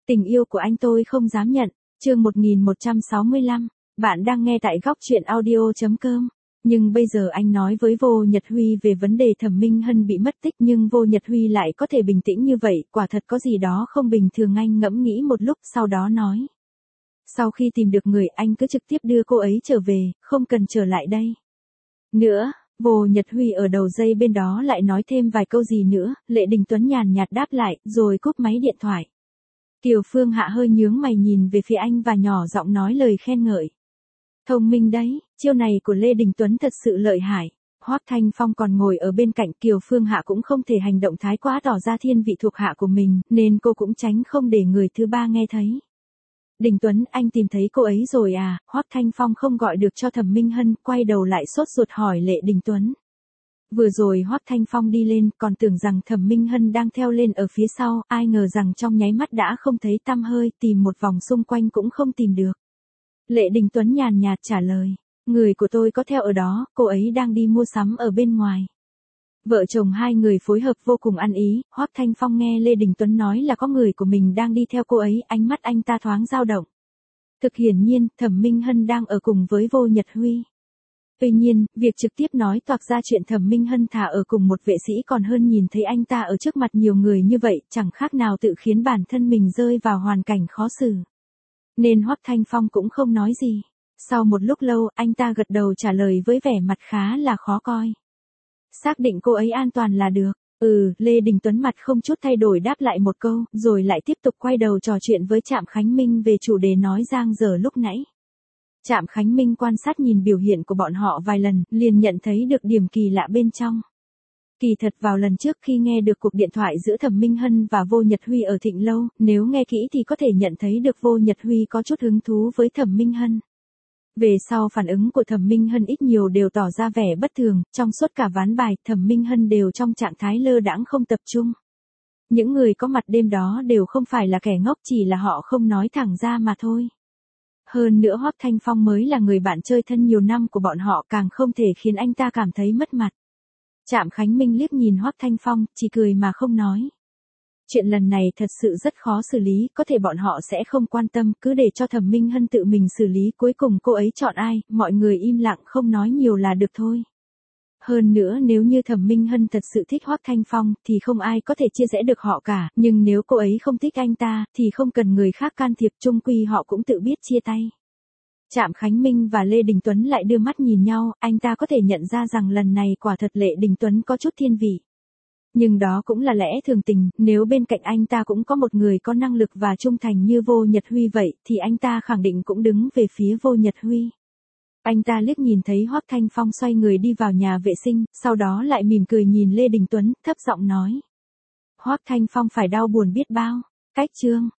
Tình yêu của anh tôi không dám nhận. Chương 1165. Bạn đang nghe tại góc truyện audio.com. Nhưng bây giờ anh nói với Vô Nhật Huy về vấn đề Thẩm Minh Hân bị mất tích, nhưng Vô Nhật Huy lại có thể bình tĩnh như vậy, quả thật có gì đó không bình thường. Anh ngẫm nghĩ một lúc sau đó nói. Sau khi tìm được người, anh cứ trực tiếp đưa cô ấy trở về, không cần trở lại đây nữa. Vô Nhật Huy ở đầu dây bên đó lại nói thêm vài câu gì nữa, Lệ Đình Tuấn nhàn nhạt đáp lại, rồi cúp máy điện thoại. Kiều Phương Hạ hơi nhướng mày nhìn về phía anh và nhỏ giọng nói lời khen ngợi. Thông minh đấy, chiêu này của Lê Đình Tuấn thật sự lợi hại. Hoắc Thanh Phong còn ngồi ở bên cạnh, Kiều Phương Hạ cũng không thể hành động thái quá tỏ ra thiên vị thuộc hạ của mình, nên cô cũng tránh không để người thứ ba nghe thấy. Đình Tuấn, anh tìm thấy cô ấy rồi à? Hoắc Thanh Phong không gọi được cho Thẩm Minh Hân, quay đầu lại sốt ruột hỏi Lệ Đình Tuấn. Vừa rồi Hoắc Thanh Phong đi lên, còn tưởng rằng Thẩm Minh Hân đang theo lên ở phía sau, ai ngờ rằng trong nháy mắt đã không thấy tăm hơi, tìm một vòng xung quanh cũng không tìm được. Lệ Đình Tuấn nhàn nhạt trả lời, người của tôi có theo ở đó, cô ấy đang đi mua sắm ở bên ngoài. Vợ chồng hai người phối hợp vô cùng ăn ý, Hoắc Thanh Phong nghe Lê Đình Tuấn nói là có người của mình đang đi theo cô ấy, ánh mắt anh ta thoáng dao động. Thực hiển nhiên, Thẩm Minh Hân đang ở cùng với Vô Nhật Huy. Tuy nhiên, việc trực tiếp nói toạc ra chuyện Thẩm Minh Hân thả ở cùng một vệ sĩ còn hơn nhìn thấy anh ta ở trước mặt nhiều người như vậy, chẳng khác nào tự khiến bản thân mình rơi vào hoàn cảnh khó xử. Nên Hoắc Thanh Phong cũng không nói gì. Sau một lúc lâu, anh ta gật đầu trả lời với vẻ mặt khá là khó coi. Xác định cô ấy an toàn là được. Lê Đình Tuấn mặt không chút thay đổi đáp lại một câu, rồi lại tiếp tục quay đầu trò chuyện với Trạm Khánh Minh về chủ đề nói giang dở lúc nãy. Trạm Khánh Minh quan sát nhìn biểu hiện của bọn họ vài lần, liền nhận thấy được điểm kỳ lạ bên trong. Kỳ thật vào lần trước khi nghe được cuộc điện thoại giữa Thẩm Minh Hân và Vô Nhật Huy ở Thịnh Lâu, nếu nghe kỹ thì có thể nhận thấy được Vô Nhật Huy có chút hứng thú với Thẩm Minh Hân. Về sau phản ứng của Thẩm Minh Hân ít nhiều đều tỏ ra vẻ bất thường, trong suốt cả ván bài, Thẩm Minh Hân đều trong trạng thái lơ đãng không tập trung. Những người có mặt đêm đó đều không phải là kẻ ngốc, chỉ là họ không nói thẳng ra mà thôi. Hơn nữa Hoắc Thanh Phong mới là người bạn chơi thân nhiều năm của bọn họ, càng không thể khiến anh ta cảm thấy mất mặt. Trạm Khánh Minh liếc nhìn Hoắc Thanh Phong, chỉ cười mà không nói. Chuyện lần này thật sự rất khó xử lý, có thể bọn họ sẽ không quan tâm, cứ để cho Thẩm Minh Hân tự mình xử lý, cuối cùng cô ấy chọn ai, mọi người im lặng không nói nhiều là được thôi. Hơn nữa nếu như Thẩm Minh Hân thật sự thích Hoắc Thanh Phong, thì không ai có thể chia rẽ được họ cả, nhưng nếu cô ấy không thích anh ta, thì không cần người khác can thiệp, chung quy họ cũng tự biết chia tay. Trạm Khánh Minh và Lê Đình Tuấn lại đưa mắt nhìn nhau, anh ta có thể nhận ra rằng lần này quả thật Lệ Đình Tuấn có chút thiên vị. Nhưng đó cũng là lẽ thường tình, nếu bên cạnh anh ta cũng có một người có năng lực và trung thành như Vô Nhật Huy vậy, thì anh ta khẳng định cũng đứng về phía Vô Nhật Huy. Anh ta liếc nhìn thấy Hoắc Thanh Phong xoay người đi vào nhà vệ sinh, sau đó lại mỉm cười nhìn Lê Đình Tuấn, thấp giọng nói. Hoắc Thanh Phong phải đau buồn biết bao. Cách chương